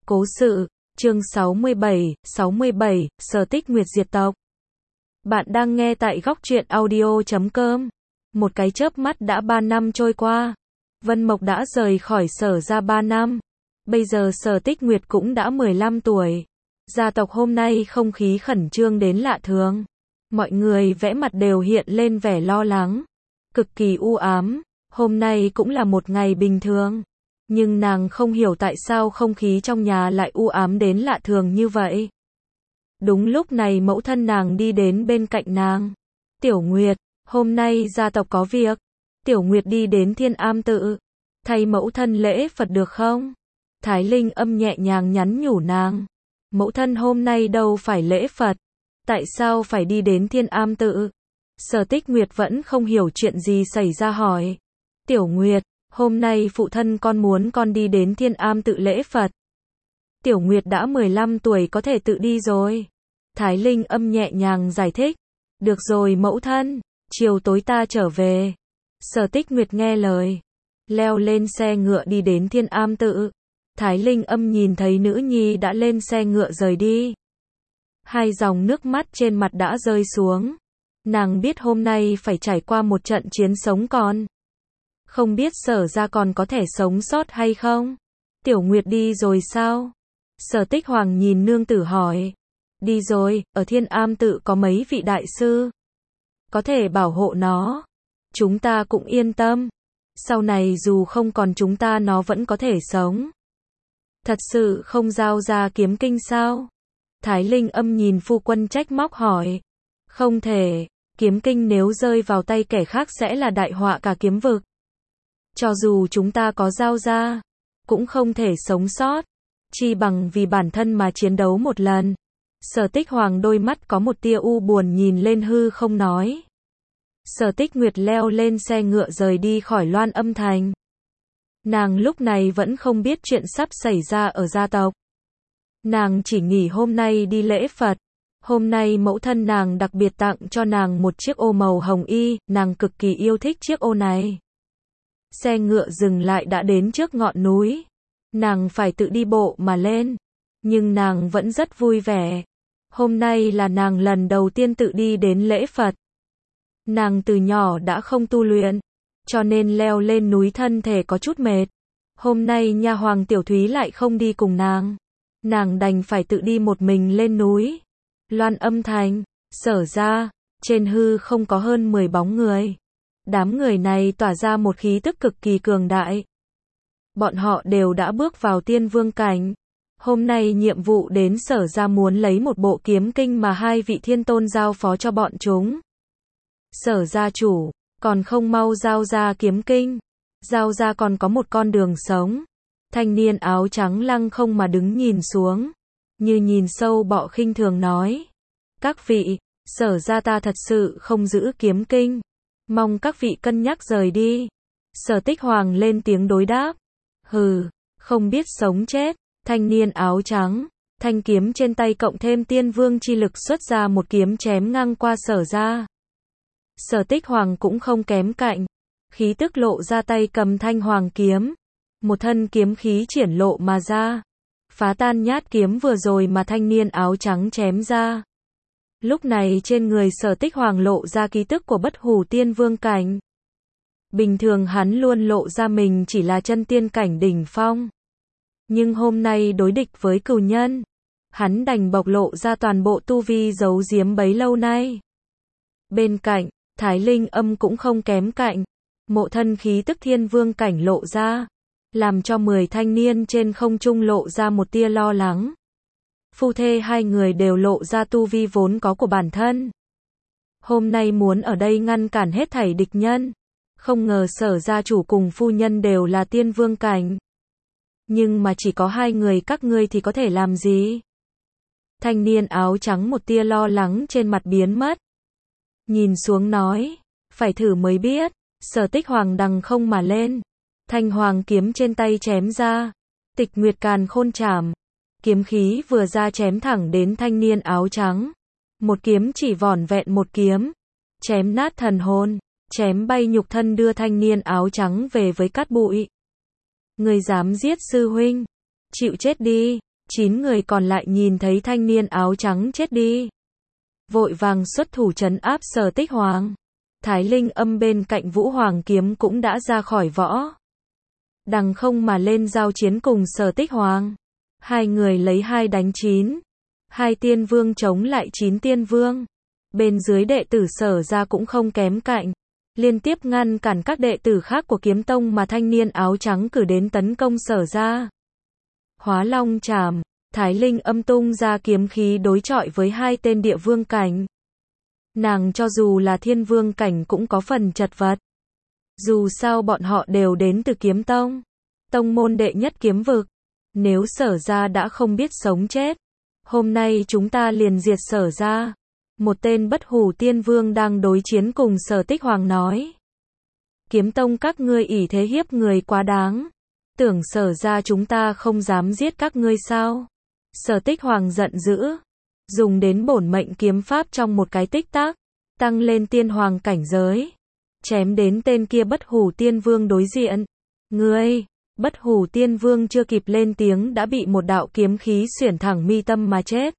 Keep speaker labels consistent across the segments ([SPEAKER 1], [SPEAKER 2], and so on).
[SPEAKER 1] Cố sự, chương 67, Sở Tích Nguyệt diệt tộc. Bạn đang nghe tại góc truyện audio.com. Một cái chớp mắt đã 3 năm trôi qua. Vân Mộc đã rời khỏi Sở gia 3 năm. Bây giờ Sở Tích Nguyệt cũng đã 15 tuổi. Gia tộc hôm nay không khí khẩn trương đến lạ thường. Mọi người vẽ mặt đều hiện lên vẻ lo lắng. Cực kỳ u ám. Hôm nay cũng là một ngày bình thường. Nhưng nàng không hiểu tại sao không khí trong nhà lại u ám đến lạ thường như vậy. Đúng lúc này mẫu thân nàng đi đến bên cạnh nàng. Tiểu Nguyệt, hôm nay gia tộc có việc. Tiểu Nguyệt đi đến Thiên Am Tự. Thay mẫu thân lễ Phật được không? Thái Linh âm nhẹ nhàng nhắn nhủ nàng. Mẫu thân hôm nay đâu phải lễ Phật. Tại sao phải đi đến Thiên Am Tự? Sở Tích Nguyệt vẫn không hiểu chuyện gì xảy ra hỏi. Tiểu Nguyệt, hôm nay phụ thân con muốn con đi đến Thiên Am Tự lễ Phật. Tiểu Nguyệt đã 15 tuổi có thể tự đi rồi. Thái Linh âm nhẹ nhàng giải thích. Được rồi mẫu thân, chiều tối ta trở về. Sở Tích Nguyệt nghe lời. Leo lên xe ngựa đi đến Thiên Am Tự. Thái Linh âm nhìn thấy nữ nhi đã lên xe ngựa rời đi. Hai dòng nước mắt trên mặt đã rơi xuống. Nàng biết hôm nay phải trải qua một trận chiến sống còn. Không biết Sở gia còn có thể sống sót hay không? Tiểu Nguyệt đi rồi sao? Sở Tích Hoàng nhìn nương tử hỏi. Đi rồi, ở Thiên Am Tự có mấy vị đại sư. Có thể bảo hộ nó. Chúng ta cũng yên tâm. Sau này dù không còn chúng ta nó vẫn có thể sống. Thật sự không giao ra kiếm kinh sao? Thái Linh âm nhìn phu quân trách móc hỏi. Không thể, kiếm kinh nếu rơi vào tay kẻ khác sẽ là đại họa cả kiếm vực. Cho dù chúng ta có giao ra, cũng không thể sống sót. Chi bằng vì bản thân mà chiến đấu một lần. Sở Tích Hoàng đôi mắt có một tia u buồn nhìn lên hư không nói. Sở Tích Nguyệt leo lên xe ngựa rời đi khỏi Loan Âm Thành. Nàng lúc này vẫn không biết chuyện sắp xảy ra ở gia tộc. Nàng chỉ nghỉ hôm nay đi lễ Phật. Hôm nay mẫu thân nàng đặc biệt tặng cho nàng một chiếc ô màu hồng y, nàng cực kỳ yêu thích chiếc ô này. Xe ngựa dừng lại đã đến trước ngọn núi. Nàng phải tự đi bộ mà lên. Nhưng nàng vẫn rất vui vẻ. Hôm nay là nàng lần đầu tiên tự đi đến lễ Phật. Nàng từ nhỏ đã không tu luyện. Cho nên leo lên núi thân thể có chút mệt. Hôm nay nha hoàng Tiểu Thúy lại không đi cùng nàng. Nàng đành phải tự đi một mình lên núi. Loan Âm Thành, Sở gia, trên hư không có hơn 10 bóng người. Đám người này tỏa ra một khí tức cực kỳ cường đại. Bọn họ đều đã bước vào tiên vương cảnh. Hôm nay nhiệm vụ đến Sở gia muốn lấy một bộ kiếm kinh mà hai vị thiên tôn giao phó cho bọn chúng. Sở gia chủ, còn không mau giao ra kiếm kinh. Giao ra còn có một con đường sống. Thanh niên áo trắng lăng không mà đứng nhìn xuống. Như nhìn sâu bọ khinh thường nói. Các vị, Sở gia ta thật sự không giữ kiếm kinh. Mong các vị cân nhắc rời đi. Sở Tích Hoàng lên tiếng đối đáp. Hừ, không biết sống chết. Thanh niên áo trắng, thanh kiếm trên tay cộng thêm tiên vương chi lực xuất ra một kiếm chém ngang qua Sở gia. Sở Tích Hoàng cũng không kém cạnh. Khí tức lộ ra tay cầm thanh hoàng kiếm. Một thân kiếm khí triển lộ mà ra. Phá tan nhát kiếm vừa rồi mà thanh niên áo trắng chém ra. Lúc này trên người Sở Tích Hoàng lộ ra khí tức của bất hủ tiên vương cảnh. Bình thường hắn luôn lộ ra mình chỉ là chân tiên cảnh đỉnh phong. Nhưng hôm nay đối địch với cừu nhân, hắn đành bộc lộ ra toàn bộ tu vi giấu giếm bấy lâu nay. Bên cạnh, Thái Linh âm cũng không kém cạnh. Mộ thân khí tức thiên vương cảnh lộ ra, làm cho 10 thanh niên trên không trung lộ ra một tia lo lắng. Phu thê hai người đều lộ ra tu vi vốn có của bản thân. Hôm nay muốn ở đây ngăn cản hết thảy địch nhân. Không ngờ Sở gia chủ cùng phu nhân đều là tiên vương cảnh. Nhưng mà chỉ có hai người các ngươi thì có thể làm gì? Thanh niên áo trắng một tia lo lắng trên mặt biến mất. Nhìn xuống nói, phải thử mới biết. Sở Tích Hoàng đằng không mà lên. Thanh hoàng kiếm trên tay chém ra. Tịch Nguyệt Càn Khôn Trảm. Kiếm khí vừa ra chém thẳng đến thanh niên áo trắng. Một kiếm chỉ vỏn vẹn một kiếm. Chém nát thần hồn. Chém bay nhục thân đưa thanh niên áo trắng về với cát bụi. Người dám giết sư huynh. Chịu chết đi. 9 người còn lại nhìn thấy thanh niên áo trắng chết đi, vội vàng xuất thủ trấn áp Sở Tích Hoàng. Thái Linh Âm bên cạnh Vũ Hoàng kiếm cũng đã ra khỏi võ, đằng không mà lên giao chiến cùng Sở Tích Hoàng. Hai người lấy 2 đánh 9, 2 tiên vương chống lại 9 tiên vương. Bên dưới đệ tử Sở gia cũng không kém cạnh, liên tiếp ngăn cản các đệ tử khác của kiếm tông mà thanh niên áo trắng cử đến tấn công Sở gia. Hóa Long Trảm, Thái Linh Âm tung ra kiếm khí đối chọi với 2 tên địa vương cảnh. Nàng cho dù là thiên vương cảnh cũng có phần chật vật. Dù sao bọn họ đều đến từ kiếm tông, tông môn đệ nhất kiếm vực. Nếu Sở gia đã không biết sống chết, hôm nay chúng ta liền diệt Sở gia. Một tên bất hủ tiên vương đang đối chiến cùng Sở Tích Hoàng nói. Kiếm tông các ngươi ỷ thế hiếp người quá đáng. Tưởng Sở gia chúng ta không dám giết các ngươi sao? Sở Tích Hoàng giận dữ, dùng đến bổn mệnh kiếm pháp trong một cái tích tắc, tăng lên tiên hoàng cảnh giới, chém đến tên kia bất hủ tiên vương đối diện. Ngươi, bất hủ tiên vương chưa kịp lên tiếng đã bị một đạo kiếm khí xuyển thẳng mi tâm mà chết.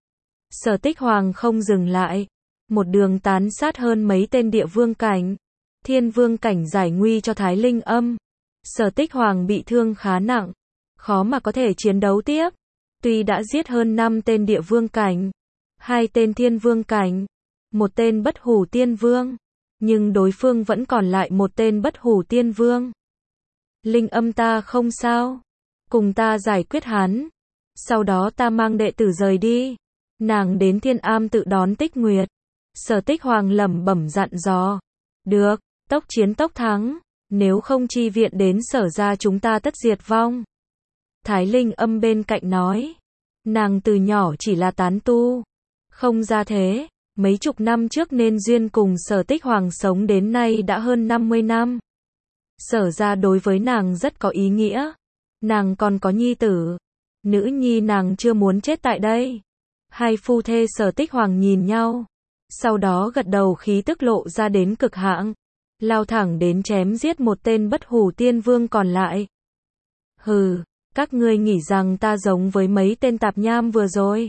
[SPEAKER 1] Sở Tích Hoàng không dừng lại, một đường tán sát hơn mấy tên địa vương cảnh, thiên vương cảnh giải nguy cho Thái Linh Âm. Sở Tích Hoàng bị thương khá nặng, khó mà có thể chiến đấu tiếp. Tuy đã giết hơn 5 tên địa vương cảnh, 2 tên thiên vương cảnh, một tên bất hủ tiên vương, nhưng đối phương vẫn còn lại một tên bất hủ tiên vương. Linh Âm ta không sao, cùng ta giải quyết hắn, sau đó ta mang đệ tử rời đi. Nàng đến Thiên Am tự đón Tích Nguyệt. Sở Tích Hoàng lẩm bẩm dặn dò. Được, tốc chiến tốc thắng, nếu không chi viện đến Sở gia chúng ta tất diệt vong. Thái Linh Âm bên cạnh nói. Nàng từ nhỏ chỉ là tán tu, không ra thế, mấy chục năm trước nên duyên cùng Sở Tích Hoàng sống đến nay đã hơn 50 năm. Sở gia đối với nàng rất có ý nghĩa. Nàng còn có nhi tử, nữ nhi nàng chưa muốn chết tại đây. Hai phu thê Sở Tích Hoàng nhìn nhau, sau đó gật đầu, khí tức lộ ra đến cực hạn, lao thẳng đến chém giết một tên bất hủ tiên vương còn lại. Hừ, các ngươi nghĩ rằng ta giống với mấy tên tạp nham vừa rồi?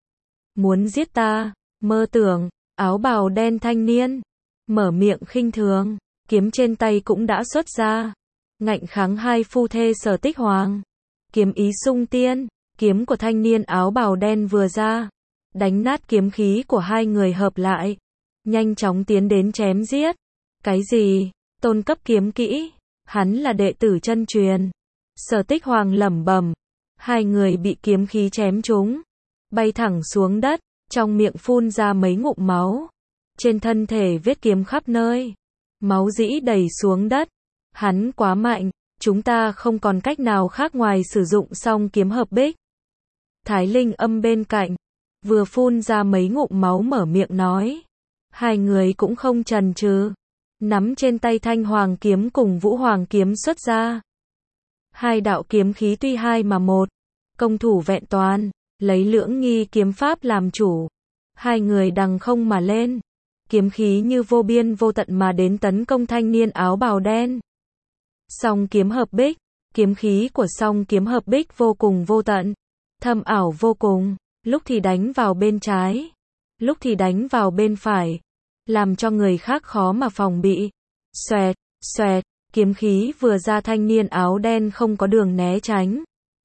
[SPEAKER 1] Muốn giết ta, mơ tưởng. Áo bào đen thanh niên mở miệng khinh thường, kiếm trên tay cũng đã xuất ra, ngạnh kháng hai phu thê Sở Tích Hoàng. Kiếm ý sung tiên, kiếm của thanh niên áo bào đen vừa ra, đánh nát kiếm khí của hai người hợp lại, nhanh chóng tiến đến chém giết. Cái gì? Tôn cấp kiếm kỹ? Hắn là đệ tử chân truyền. Sở Tích Hoàng lẩm bẩm. Hai người bị kiếm khí chém trúng, bay thẳng xuống đất, trong miệng phun ra mấy ngụm máu. Trên thân thể vết kiếm khắp nơi, máu dĩ đầy xuống đất. Hắn quá mạnh, chúng ta không còn cách nào khác ngoài sử dụng song kiếm hợp bích. Thái Linh Âm bên cạnh, vừa phun ra mấy ngụm máu mở miệng nói. Hai người cũng không chần chừ, nắm trên tay Thanh Hoàng kiếm cùng Vũ Hoàng kiếm xuất ra. Hai đạo kiếm khí tuy hai mà một, công thủ vẹn toàn, lấy Lưỡng Nghi kiếm pháp làm chủ. Hai người đằng không mà lên, kiếm khí như vô biên vô tận mà đến tấn công thanh niên áo bào đen. Song kiếm hợp bích, kiếm khí của song kiếm hợp bích vô cùng vô tận, thâm ảo vô cùng, lúc thì đánh vào bên trái, lúc thì đánh vào bên phải, làm cho người khác khó mà phòng bị. Xoẹt, xoẹt, kiếm khí vừa ra, thanh niên áo đen không có đường né tránh,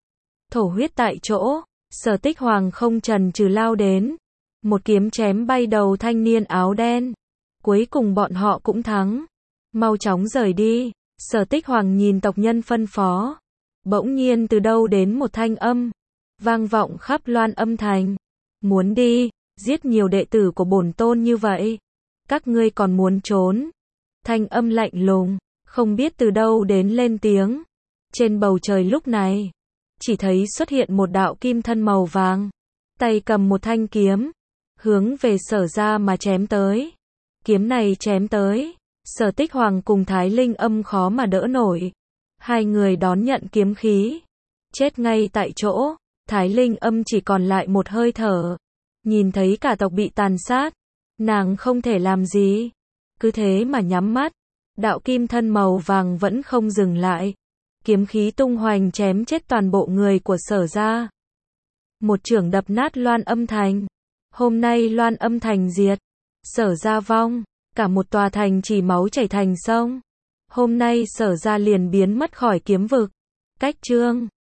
[SPEAKER 1] thổ huyết tại chỗ. Sở Tích Hoàng không chần chừ lao đến, một kiếm chém bay đầu thanh niên áo đen. Cuối cùng bọn họ cũng thắng. Mau chóng rời đi. Sở Tích Hoàng nhìn tộc nhân phân phó. Bỗng nhiên từ đâu đến một thanh âm, vang vọng khắp Loan Âm Thành. Muốn đi, giết nhiều đệ tử của bổn tôn như vậy, các ngươi còn muốn trốn? Thanh âm lạnh lùng, không biết từ đâu đến lên tiếng. Trên bầu trời lúc này, chỉ thấy xuất hiện một đạo kim thân màu vàng, tay cầm một thanh kiếm, hướng về Sở gia mà chém tới. Kiếm này chém tới, Sở Tích Hoàng cùng Thái Linh Âm khó mà đỡ nổi. Hai người đón nhận kiếm khí, chết ngay tại chỗ. Thái Linh Âm chỉ còn lại một hơi thở, nhìn thấy cả tộc bị tàn sát, nàng không thể làm gì, cứ thế mà nhắm mắt. Đạo kim thân màu vàng vẫn không dừng lại, kiếm khí tung hoành chém chết toàn bộ người của Sở gia. Một chưởng đập nát Loan Âm Thành. Hôm nay Loan Âm Thành diệt. Sở Gia vong. Cả một tòa thành chỉ máu chảy thành sông. Hôm nay Sở Gia liền biến mất khỏi kiếm vực. Cách chương